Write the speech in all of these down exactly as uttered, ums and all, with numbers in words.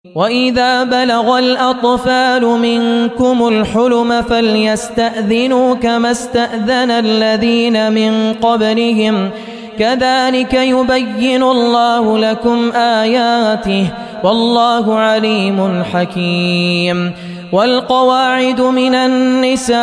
وإذا بلغ الأطفال منكم الحلم فليستأذنوا كما استأذن الذين من قبلهم كذلك يبين الله لكم آياته والله عليم حكيم. والقواعد من النساء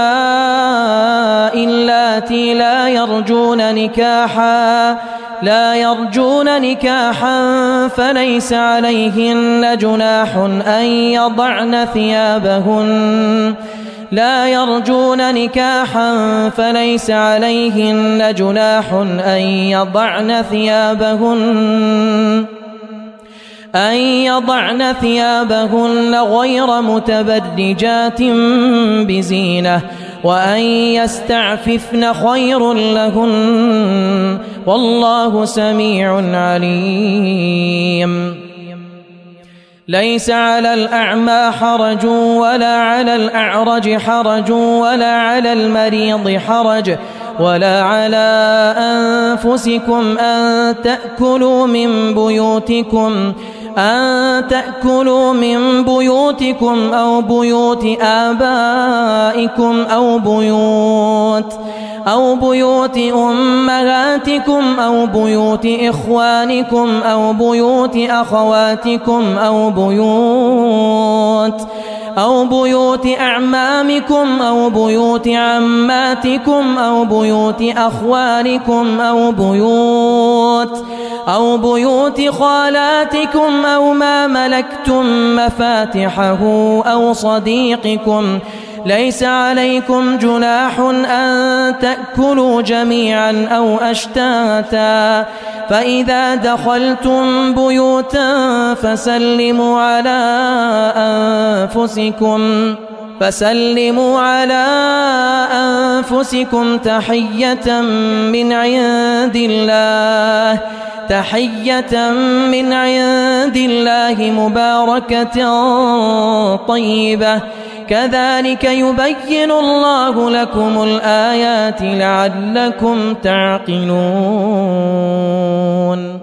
اللاتي لا يرجون نكاحا لا يرجون نكاحا فليس عليهن جناح أن يضعن ثيابهن لا يرجون نكاحا فليس عليهن جناح أن يضعن ثيابهن أن يضعن ثيابهن غير متبرجات بزينة وأن يستعففن خير لهن والله سميع عليم. ليس على الأعمى حرج ولا على الأعرج حرج ولا على المريض حرج ولا على أنفسكم أن تأكلوا من بيوتكم أن تأكلوا من بيوتكم أو بيوت آبائكم أو بيوت أو بيوت أمهاتكم أو بيوت إخوانكم أو بيوت أخواتكم أو بيوت أو بيوت أعمامكم أو بيوت عماتكم أو بيوت أخوالكم أو بيوت أو بيوت خالاتكم أو ما ملكتم مفاتحه أو صديقكم. ليس عليكم جناح أن تأكلوا جميعا أو أشتاتا فإذا دخلتم بيوتا فسلموا على أنفسكم فسلموا على أنفسكم تحية من عند الله تحية من عند الله مباركة طيبة كذلك يبين الله لكم الآيات لعلكم تعقلون.